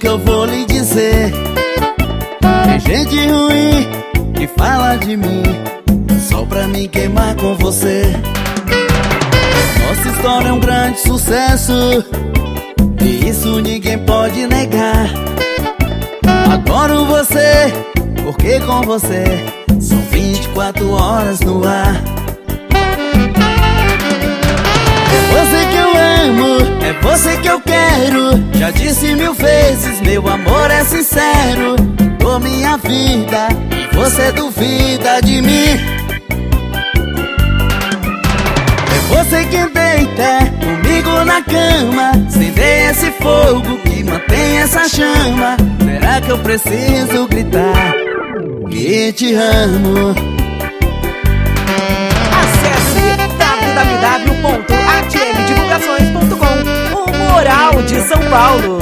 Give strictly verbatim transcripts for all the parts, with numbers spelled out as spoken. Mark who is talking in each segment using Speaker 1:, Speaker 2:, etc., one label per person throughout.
Speaker 1: eu vou lhe dizer. Tem gente ruim que fala de mim só pra me queimar com você. Nossa história é um grande sucesso e isso ninguém pode negar. Adoro você, porque com você são vinte e quatro horas no ar. É você que eu amo, é você que eu quero. Já disse mil vezes, meu amor é sincero. Dou minha vida e você duvida de mim. É você que deita comigo na cama, acender esse fogo que mantém essa chama. Será que eu preciso gritar que te amo?
Speaker 2: Acesse w w w ponto a t m divulgações ponto com, o Moral de São Paulo.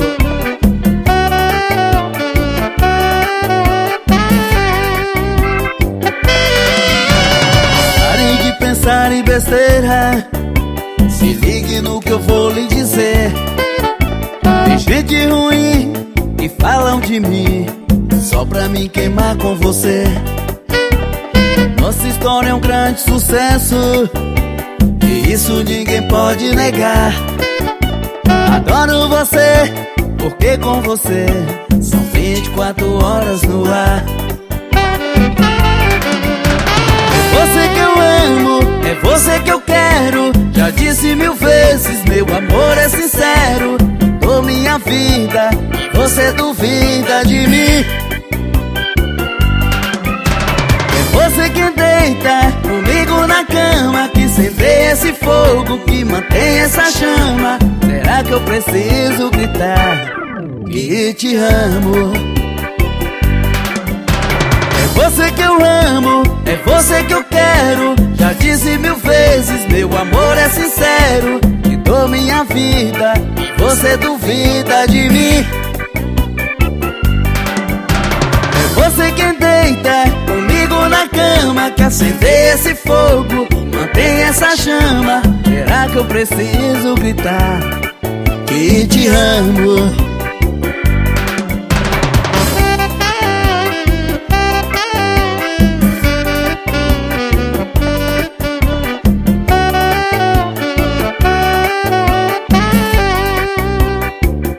Speaker 1: Pare de pensar em besteira, se ligue no que eu vou lhe dizer. Tem gente ruim que falam de mim só pra me queimar com você. Nossa história é um grande sucesso e isso ninguém pode negar. Adoro você, porque com você são vinte e quatro horas no ar. É você que eu amo, é você que eu quero. Já disse mil vezes, meu amor é sincero. Dou minha vida e você duvida de mim. É você que deita comigo na cama, que incendeia esse fogo, que mantém essa chama. Será que eu preciso gritar que te amo? É você que eu amo, é você que eu quero. Já disse mil vezes, meu amor é sincero. Que dou minha vida e você duvida de mim. É você quem deita comigo na cama, que acender esse fogo, mantém essa chama. Será que eu preciso gritar que te amo?